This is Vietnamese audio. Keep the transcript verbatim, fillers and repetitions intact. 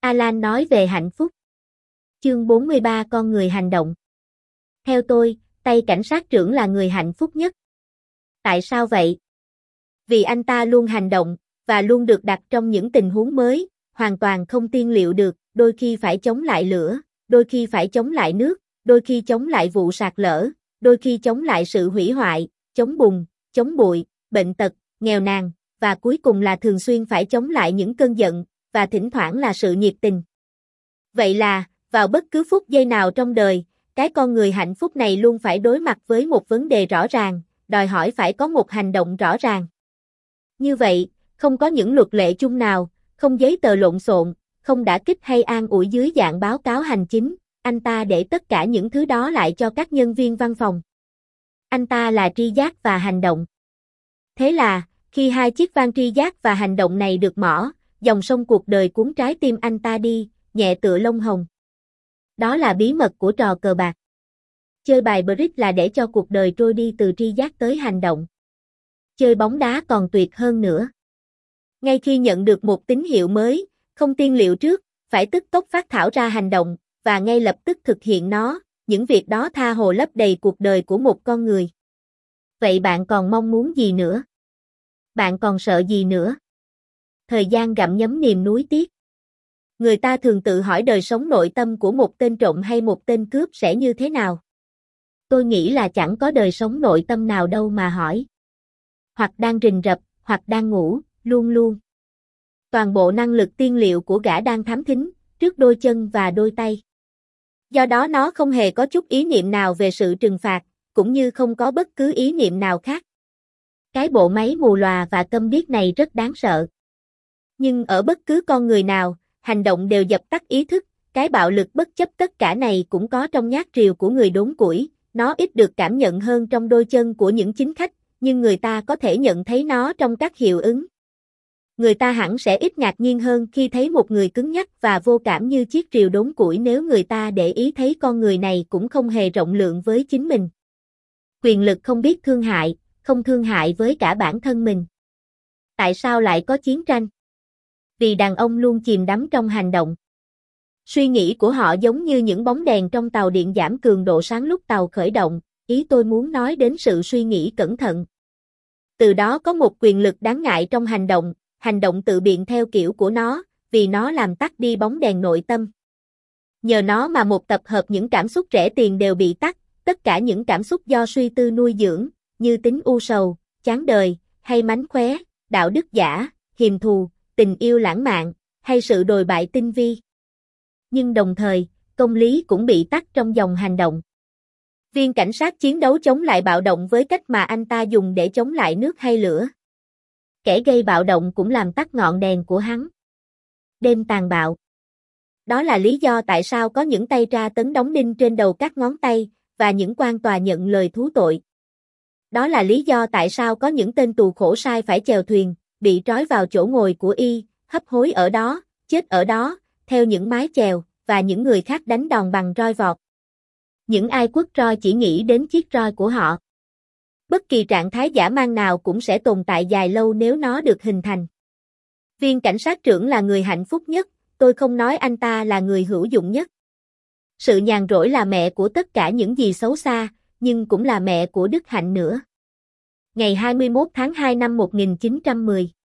Alan nói về hạnh phúc. Chương bốn mươi ba Con người hành động. Theo tôi, tay cảnh sát trưởng là người hạnh phúc nhất. Tại sao vậy? Vì anh ta luôn hành động, và luôn được đặt trong những tình huống mới, hoàn toàn không tiên liệu được, đôi khi phải chống lại lửa, đôi khi phải chống lại nước, đôi khi chống lại vụ sạt lở, đôi khi chống lại sự hủy hoại, chống bùn, chống bụi, bệnh tật, nghèo nàn, và cuối cùng là thường xuyên phải chống lại những cơn giận, và thỉnh thoảng là sự nhiệt tình. Vậy là, vào bất cứ phút giây nào trong đời, cái con người hạnh phúc này luôn phải đối mặt với một vấn đề rõ ràng, đòi hỏi phải có một hành động rõ ràng. Như vậy, không có những luật lệ chung nào, không giấy tờ lộn xộn, không đả kích hay an ủi dưới dạng báo cáo hành chính, anh ta để tất cả những thứ đó lại cho các nhân viên văn phòng. Anh ta là tri giác và hành động. Thế là, khi hai chiếc van tri giác và hành động này được mỏ, dòng sông cuộc đời cuốn trái tim anh ta đi, nhẹ tựa lông hồng. Đó là bí mật của trò cờ bạc. Chơi bài bridge là để cho cuộc đời trôi đi từ tri giác tới hành động. Chơi bóng đá còn tuyệt hơn nữa. Ngay khi nhận được một tín hiệu mới, không tiên liệu trước, phải tức tốc phát thảo ra hành động, và ngay lập tức thực hiện nó, những việc đó tha hồ lấp đầy cuộc đời của một con người. Vậy bạn còn mong muốn gì nữa? Bạn còn sợ gì nữa? Thời gian gặm nhấm niềm nuối tiếc. Người ta thường tự hỏi đời sống nội tâm của một tên trộm hay một tên cướp sẽ như thế nào. Tôi nghĩ là chẳng có đời sống nội tâm nào đâu mà hỏi. Hoặc đang rình rập, hoặc đang ngủ, luôn luôn. Toàn bộ năng lực tiên liệu của gã đang thám thính, trước đôi chân và đôi tay. Do đó nó không hề có chút ý niệm nào về sự trừng phạt, cũng như không có bất cứ ý niệm nào khác. Cái bộ máy mù lòa và câm điếc này rất đáng sợ. Nhưng ở bất cứ con người nào, hành động đều dập tắt ý thức, cái bạo lực bất chấp tất cả này cũng có trong nhát rìu của người đốn củi, nó ít được cảm nhận hơn trong đôi chân của những chính khách, nhưng người ta có thể nhận thấy nó trong các hiệu ứng. Người ta hẳn sẽ ít ngạc nhiên hơn khi thấy một người cứng nhắc và vô cảm như chiếc rìu đốn củi nếu người ta để ý thấy con người này cũng không hề rộng lượng với chính mình. Quyền lực không biết thương hại, không thương hại với cả bản thân mình. Tại sao lại có chiến tranh? Vì đàn ông luôn chìm đắm trong hành động. Suy nghĩ của họ giống như những bóng đèn trong tàu điện giảm cường độ sáng lúc tàu khởi động, ý tôi muốn nói đến sự suy nghĩ cẩn thận. Từ đó có một quyền lực đáng ngại trong hành động, hành động tự biện theo kiểu của nó, vì nó làm tắt đi bóng đèn nội tâm. Nhờ nó mà một tập hợp những cảm xúc rẻ tiền đều bị tắt, tất cả những cảm xúc do suy tư nuôi dưỡng, như tính u sầu, chán đời, hay mánh khóe, đạo đức giả, hiềm thù, tình yêu lãng mạn, hay sự đồi bại tinh vi. Nhưng đồng thời, công lý cũng bị tắt trong dòng hành động. Viên cảnh sát chiến đấu chống lại bạo động với cách mà anh ta dùng để chống lại nước hay lửa. Kẻ gây bạo động cũng làm tắt ngọn đèn của hắn. Đêm tàn bạo. Đó là lý do tại sao có những tay tra tấn đóng đinh trên đầu các ngón tay, và những quan tòa nhận lời thú tội. Đó là lý do tại sao có những tên tù khổ sai phải chèo thuyền, bị trói vào chỗ ngồi của y, hấp hối ở đó, chết ở đó, theo những mái chèo, và những người khác đánh đòn bằng roi vọt. Những ai quất roi chỉ nghĩ đến chiếc roi của họ. Bất kỳ trạng thái dã man nào cũng sẽ tồn tại dài lâu nếu nó được hình thành. Viên cảnh sát trưởng là người hạnh phúc nhất, tôi không nói anh ta là người hữu dụng nhất. Sự nhàn rỗi là mẹ của tất cả những gì xấu xa, nhưng cũng là mẹ của đức hạnh nữa. Ngày hai mươi mốt tháng hai năm một nghìn chín trăm mười